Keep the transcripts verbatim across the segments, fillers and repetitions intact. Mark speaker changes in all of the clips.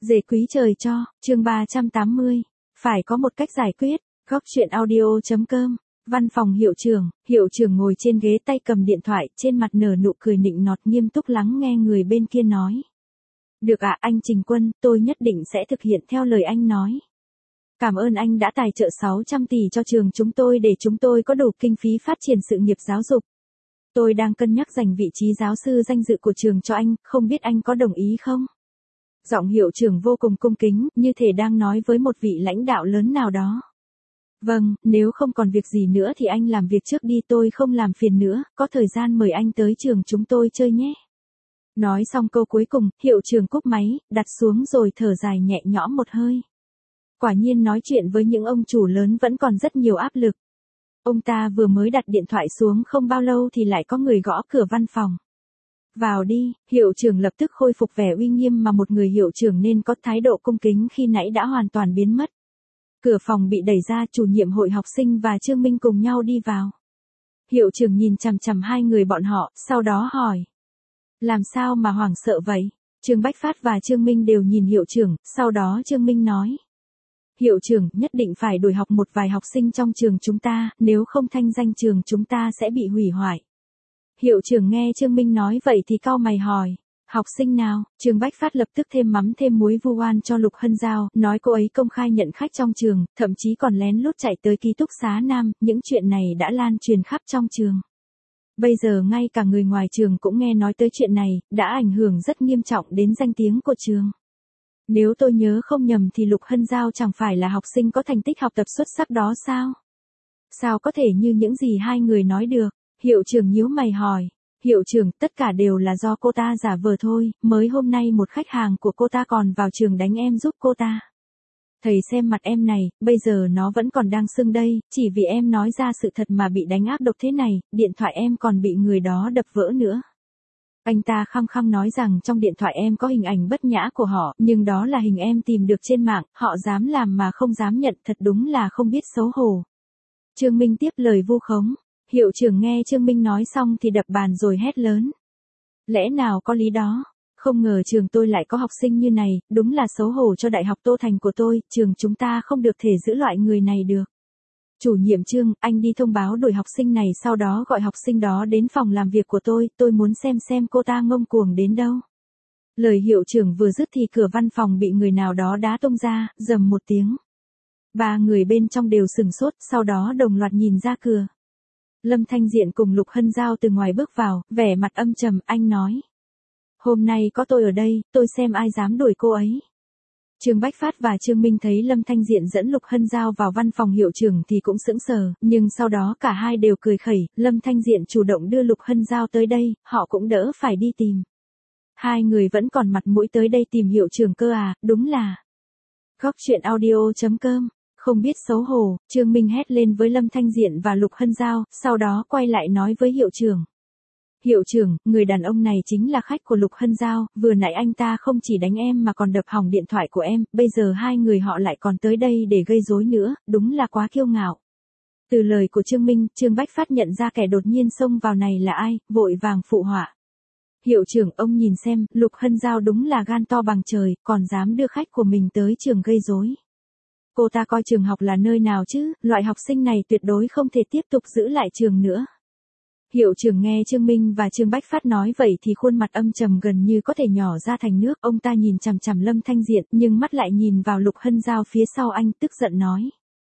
Speaker 1: Dề quý trời cho, chương ba trăm tám mươi. Phải có một cách giải quyết. Góc chuyện audio.com. Văn phòng hiệu trưởng, hiệu trưởng ngồi trên ghế tay cầm điện thoại, trên mặt nở nụ cười nịnh nọt nghiêm túc lắng nghe người bên kia nói. Được ạ, anh Trình Quân, tôi nhất định sẽ thực hiện theo lời anh nói. Cảm ơn anh đã tài trợ sáu trăm tỷ cho trường chúng tôi để chúng tôi có đủ kinh phí phát triển sự nghiệp giáo dục. Tôi đang cân nhắc dành vị trí giáo sư danh dự của trường cho anh, không biết anh có đồng ý không? Giọng hiệu trưởng vô cùng cung kính, như thể đang nói với một vị lãnh đạo lớn nào đó. Vâng, nếu không còn việc gì nữa thì anh làm việc trước đi, tôi không làm phiền nữa, có thời gian mời anh tới trường chúng tôi chơi nhé. Nói xong câu cuối cùng, hiệu trưởng cúp máy, đặt xuống rồi thở dài nhẹ nhõm một hơi. Quả nhiên nói chuyện với những ông chủ lớn vẫn còn rất nhiều áp lực. Ông ta vừa mới đặt điện thoại xuống không bao lâu thì lại có người gõ cửa văn phòng. Vào đi, hiệu trưởng lập tức khôi phục vẻ uy nghiêm mà một người hiệu trưởng nên có, thái độ cung kính khi nãy đã hoàn toàn biến mất. Cửa phòng bị đẩy ra, chủ nhiệm hội học sinh và Trương Minh cùng nhau đi vào. Hiệu trưởng nhìn chằm chằm hai người bọn họ, sau đó hỏi. Làm sao mà hoảng sợ vậy? Trương Bách Phát và Trương Minh đều nhìn hiệu trưởng, sau đó Trương Minh nói. Hiệu trưởng, nhất định phải đuổi học một vài học sinh trong trường chúng ta, nếu không thanh danh trường chúng ta sẽ bị hủy hoại. Hiệu trưởng nghe Trương Minh nói vậy thì cau mày hỏi. Học sinh nào? Trương Bách Phát lập tức thêm mắm thêm muối vu oan cho Lục Hân Giao, nói cô ấy công khai nhận khách trong trường, thậm chí còn lén lút chạy tới ký túc xá nam, những chuyện này đã lan truyền khắp trong trường. Bây giờ ngay cả người ngoài trường cũng nghe nói tới chuyện này, đã ảnh hưởng rất nghiêm trọng đến danh tiếng của trường. Nếu tôi nhớ không nhầm thì Lục Hân Giao chẳng phải là học sinh có thành tích học tập xuất sắc đó sao? Sao có thể như những gì hai người nói được? Hiệu trưởng nhíu mày hỏi. Hiệu trưởng, tất cả đều là do cô ta giả vờ thôi, mới hôm nay một khách hàng của cô ta còn vào trường đánh em giúp cô ta. Thầy xem mặt em này, bây giờ nó vẫn còn đang sưng đây, chỉ vì em nói ra sự thật mà bị đánh ác độc thế này, điện thoại em còn bị người đó đập vỡ nữa. Anh ta khăng khăng nói rằng trong điện thoại em có hình ảnh bất nhã của họ, nhưng đó là hình em tìm được trên mạng, họ dám làm mà không dám nhận, thật đúng là không biết xấu hổ. Trương Minh tiếp lời vu khống. Hiệu trưởng nghe Trương Minh nói xong thì đập bàn rồi hét lớn. Lẽ nào có lý đó? Không ngờ trường tôi lại có học sinh như này, đúng là xấu hổ cho Đại học Tô Thành của tôi, trường chúng ta không được thể giữ loại người này được. Chủ nhiệm Trương, anh đi thông báo đuổi học sinh này, sau đó gọi học sinh đó đến phòng làm việc của tôi, tôi muốn xem xem cô ta ngông cuồng đến đâu. Lời hiệu trưởng vừa dứt thì cửa văn phòng bị người nào đó đá tung ra, rầm một tiếng. Ba người bên trong đều sừng sốt, sau đó đồng loạt nhìn ra cửa. Lâm Thanh Diện cùng Lục Hân Giao từ ngoài bước vào, vẻ mặt âm trầm, anh nói. Hôm nay có tôi ở đây, tôi xem ai dám đuổi cô ấy. Trương Bách Phát và Trương Minh thấy Lâm Thanh Diện dẫn Lục Hân Giao vào văn phòng hiệu trưởng thì cũng sững sờ, nhưng sau đó cả hai đều cười khẩy, Lâm Thanh Diện chủ động đưa Lục Hân Giao tới đây, họ cũng đỡ phải đi tìm. Hai người vẫn còn mặt mũi tới đây tìm hiệu trưởng cơ à, đúng là. Góc chuyện audio.com. Không biết xấu hổ, Trương Minh hét lên với Lâm Thanh Diện và Lục Hân Giao, sau đó quay lại nói với hiệu trưởng. Hiệu trưởng, người đàn ông này chính là khách của Lục Hân Giao, vừa nãy anh ta không chỉ đánh em mà còn đập hỏng điện thoại của em, bây giờ hai người họ lại còn tới đây để gây rối nữa, đúng là quá kiêu ngạo. Từ lời của Trương Minh, Trương Bách Phát nhận ra kẻ đột nhiên xông vào này là ai, vội vàng phụ họa. Hiệu trưởng, ông nhìn xem, Lục Hân Giao đúng là gan to bằng trời, còn dám đưa khách của mình tới trường gây rối. Cô ta coi trường học là nơi nào chứ, loại học sinh này tuyệt đối không thể tiếp tục giữ lại trường nữa. Hiệu trưởng nghe Trương Minh và Trương Bách Phát nói vậy thì khuôn mặt âm trầm gần như có thể nhỏ ra thành nước, ông ta nhìn chằm chằm Lâm Thanh Diện nhưng mắt lại nhìn vào Lục Hân Giao phía sau anh, tức giận nói.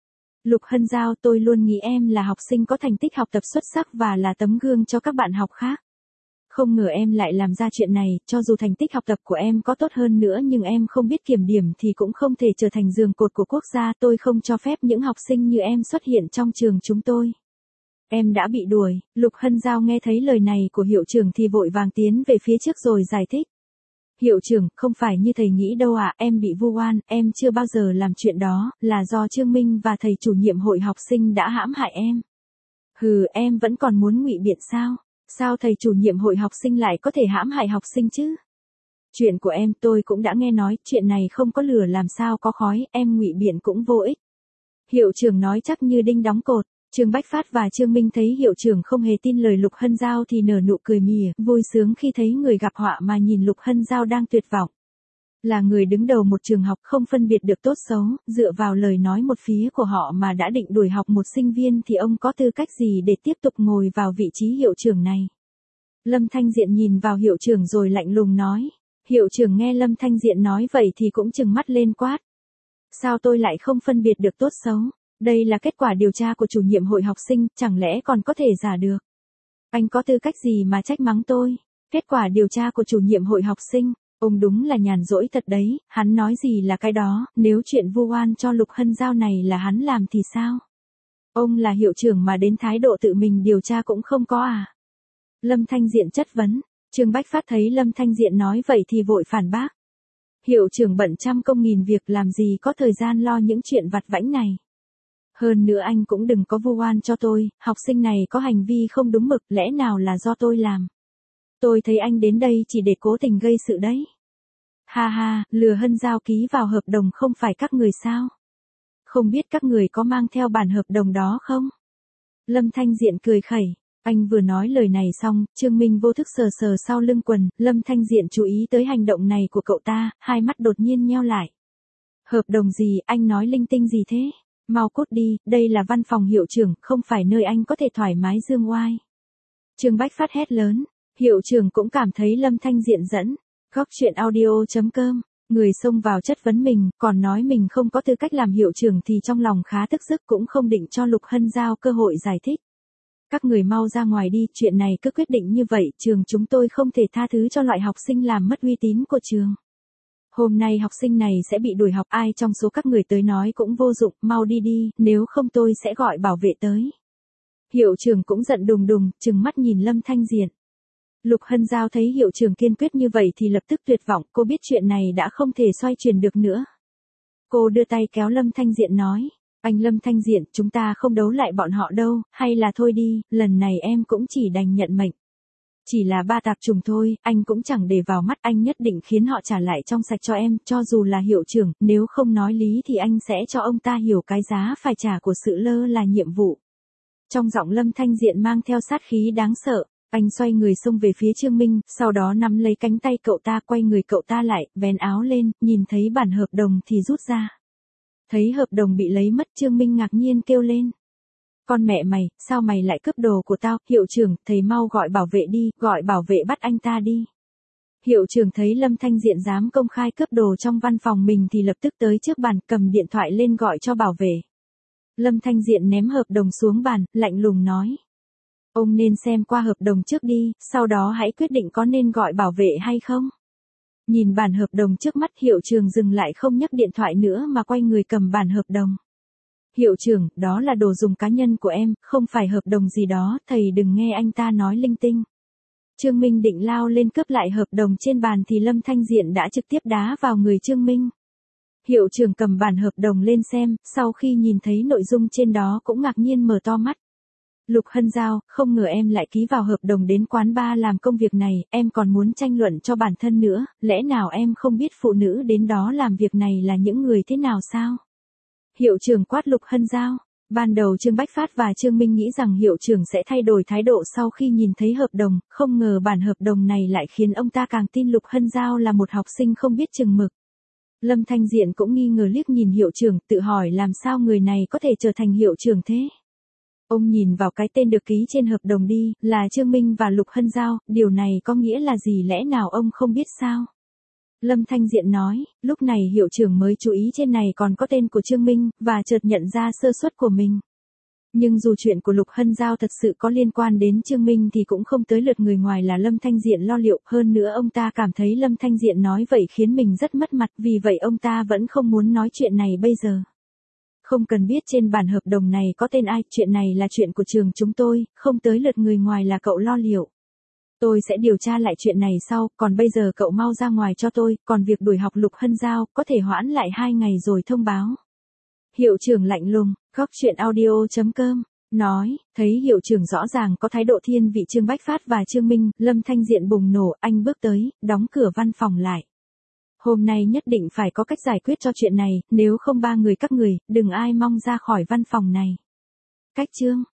Speaker 1: Lục Hân Giao, tôi luôn nghĩ em là học sinh có thành tích học tập xuất sắc và là tấm gương cho các bạn học khác. Không ngờ em lại làm ra chuyện này, cho dù thành tích học tập của em có tốt hơn nữa nhưng em không biết kiểm điểm thì cũng không thể trở thành giường cột của quốc gia, tôi không cho phép những học sinh như em xuất hiện trong trường chúng tôi. Em đã bị đuổi. Lục Hân Giao nghe thấy lời này của hiệu trưởng thì vội vàng tiến về phía trước rồi giải thích. Hiệu trưởng, không phải như thầy nghĩ đâu ạ, à, em bị vu oan, em chưa bao giờ làm chuyện đó, là do Trương Minh và thầy chủ nhiệm hội học sinh đã hãm hại em. Hừ, em vẫn còn muốn ngụy biện sao? Sao thầy chủ nhiệm hội học sinh lại có thể hãm hại học sinh chứ? Chuyện của em tôi cũng đã nghe nói, chuyện này không có lửa làm sao có khói, em ngụy biện cũng vô ích. Hiệu trưởng nói chắc như đinh đóng cột. Trương Bách Phát và Trương Minh thấy hiệu trưởng không hề tin lời Lục Hân Giao thì nở nụ cười mỉa, vui sướng khi thấy người gặp họa mà nhìn Lục Hân Giao đang tuyệt vọng. Là người đứng đầu một trường học không phân biệt được tốt xấu, dựa vào lời nói một phía của họ mà đã định đuổi học một sinh viên thì ông có tư cách gì để tiếp tục ngồi vào vị trí hiệu trưởng này? Lâm Thanh Diện nhìn vào hiệu trưởng rồi lạnh lùng nói. Hiệu trưởng nghe Lâm Thanh Diện nói vậy thì cũng trừng mắt lên quát. Sao tôi lại không phân biệt được tốt xấu? Đây là kết quả điều tra của chủ nhiệm hội học sinh, chẳng lẽ còn có thể giả được? Anh có tư cách gì mà trách mắng tôi? Kết quả điều tra của chủ nhiệm hội học sinh, ông đúng là nhàn rỗi thật đấy, hắn nói gì là cái đó, nếu chuyện vu oan cho Lục Hân Giao này là hắn làm thì sao? Ông là hiệu trưởng mà đến thái độ tự mình điều tra cũng không có à? Lâm Thanh Diện chất vấn, Trương Bách Phát thấy Lâm Thanh Diện nói vậy thì vội phản bác. Hiệu trưởng bận trăm công nghìn việc làm gì có thời gian lo những chuyện vặt vãnh này. Hơn nữa anh cũng đừng có vu oan cho tôi, học sinh này có hành vi không đúng mực, lẽ nào là do tôi làm? Tôi thấy anh đến đây chỉ để cố tình gây sự đấy. Ha ha, lừa Hân Giao ký vào hợp đồng không phải các người sao? Không biết các người có mang theo bản hợp đồng đó không? Lâm Thanh Diện cười khẩy. Anh vừa nói lời này xong, Trương Minh vô thức sờ sờ sau lưng quần, Lâm Thanh Diện chú ý tới hành động này của cậu ta, hai mắt đột nhiên nheo lại. Hợp đồng gì, anh nói linh tinh gì thế? Mau cút đi, đây là văn phòng hiệu trưởng, không phải nơi anh có thể thoải mái dương oai. Trương Bách Phát hét lớn, hiệu trưởng cũng cảm thấy Lâm Thanh Diện dẫn. Góc chuyện audio chấm com, người xông vào chất vấn mình, còn nói mình không có tư cách làm hiệu trưởng thì trong lòng khá tức giận cũng không định cho Lục Hân Giao cơ hội giải thích. Các người mau ra ngoài đi, chuyện này cứ quyết định như vậy, trường chúng tôi không thể tha thứ cho loại học sinh làm mất uy tín của trường. Hôm nay học sinh này sẽ bị đuổi học, ai trong số các người tới nói cũng vô dụng, mau đi đi, nếu không tôi sẽ gọi bảo vệ tới. Hiệu trưởng cũng giận đùng đùng, trừng mắt nhìn Lâm Thanh Diện. Lục Hân Giao thấy hiệu trưởng kiên quyết như vậy thì lập tức tuyệt vọng, cô biết chuyện này đã không thể xoay chuyển được nữa. Cô đưa tay kéo Lâm Thanh Diện nói. Anh Lâm Thanh Diện, chúng ta không đấu lại bọn họ đâu, hay là thôi đi, lần này em cũng chỉ đành nhận mệnh. Chỉ là ba tạp trùng thôi, anh cũng chẳng để vào mắt, anh nhất định khiến họ trả lại trong sạch cho em, cho dù là hiệu trưởng, nếu không nói lý thì anh sẽ cho ông ta hiểu cái giá phải trả của sự lơ là nhiệm vụ. Trong giọng Lâm Thanh Diện mang theo sát khí đáng sợ, anh xoay người xông về phía Trương Minh, sau đó nắm lấy cánh tay cậu ta, quay người cậu ta lại, vén áo lên, nhìn thấy bản hợp đồng thì rút ra. Thấy hợp đồng bị lấy mất, Trương Minh ngạc nhiên kêu lên. Con mẹ mày, sao mày lại cướp đồ của tao? Hiệu trưởng, thầy mau gọi bảo vệ đi, gọi bảo vệ bắt anh ta đi. Hiệu trưởng thấy Lâm Thanh Diện dám công khai cướp đồ trong văn phòng mình thì lập tức tới trước bàn, cầm điện thoại lên gọi cho bảo vệ. Lâm Thanh Diện ném hợp đồng xuống bàn, lạnh lùng nói. Ông nên xem qua hợp đồng trước đi, sau đó hãy quyết định có nên gọi bảo vệ hay không. Nhìn bản hợp đồng trước mắt, hiệu trưởng dừng lại không nhấc điện thoại nữa mà quay người cầm bản hợp đồng. Hiệu trưởng, đó là đồ dùng cá nhân của em, không phải hợp đồng gì đó, thầy đừng nghe anh ta nói linh tinh. Trương Minh định lao lên cướp lại hợp đồng trên bàn thì Lâm Thanh Diện đã trực tiếp đá vào người Trương Minh. Hiệu trưởng cầm bản hợp đồng lên xem, sau khi nhìn thấy nội dung trên đó cũng ngạc nhiên mở to mắt. Lục Hân Giao, không ngờ em lại ký vào hợp đồng đến quán bar làm công việc này, em còn muốn tranh luận cho bản thân nữa, lẽ nào em không biết phụ nữ đến đó làm việc này là những người thế nào sao? Hiệu trưởng quát Lục Hân Giao. Ban đầu Trương Bách Phát và Trương Minh nghĩ rằng hiệu trưởng sẽ thay đổi thái độ sau khi nhìn thấy hợp đồng, không ngờ bản hợp đồng này lại khiến ông ta càng tin Lục Hân Giao là một học sinh không biết chừng mực. Lâm Thanh Diện cũng nghi ngờ liếc nhìn hiệu trưởng, tự hỏi làm sao người này có thể trở thành hiệu trưởng thế. Ông nhìn vào cái tên được ký trên hợp đồng đi, là Trương Minh và Lục Hân Giao, điều này có nghĩa là gì, lẽ nào ông không biết sao? Lâm Thanh Diện nói, lúc này hiệu trưởng mới chú ý trên này còn có tên của Trương Minh, và chợt nhận ra sơ suất của mình. Nhưng dù chuyện của Lục Hân Giao thật sự có liên quan đến Trương Minh thì cũng không tới lượt người ngoài là Lâm Thanh Diện lo liệu, hơn nữa ông ta cảm thấy Lâm Thanh Diện nói vậy khiến mình rất mất mặt, vì vậy ông ta vẫn không muốn nói chuyện này bây giờ. Không cần biết trên bản hợp đồng này có tên ai, chuyện này là chuyện của trường chúng tôi, không tới lượt người ngoài là cậu lo liệu. Tôi sẽ điều tra lại chuyện này sau, còn bây giờ cậu mau ra ngoài cho tôi, còn việc đuổi học Lục Hân Giao, có thể hoãn lại hai ngày rồi thông báo. Hiệu trưởng lạnh lùng, góc chuyện audio chấm com, nói, thấy hiệu trưởng rõ ràng có thái độ thiên vị Trương Bách Phát và Trương Minh, Lâm Thanh Diện bùng nổ, anh bước tới, đóng cửa văn phòng lại. Hôm nay nhất định phải có cách giải quyết cho chuyện này, nếu không ba người các người, đừng ai mong ra khỏi văn phòng này. Cách chương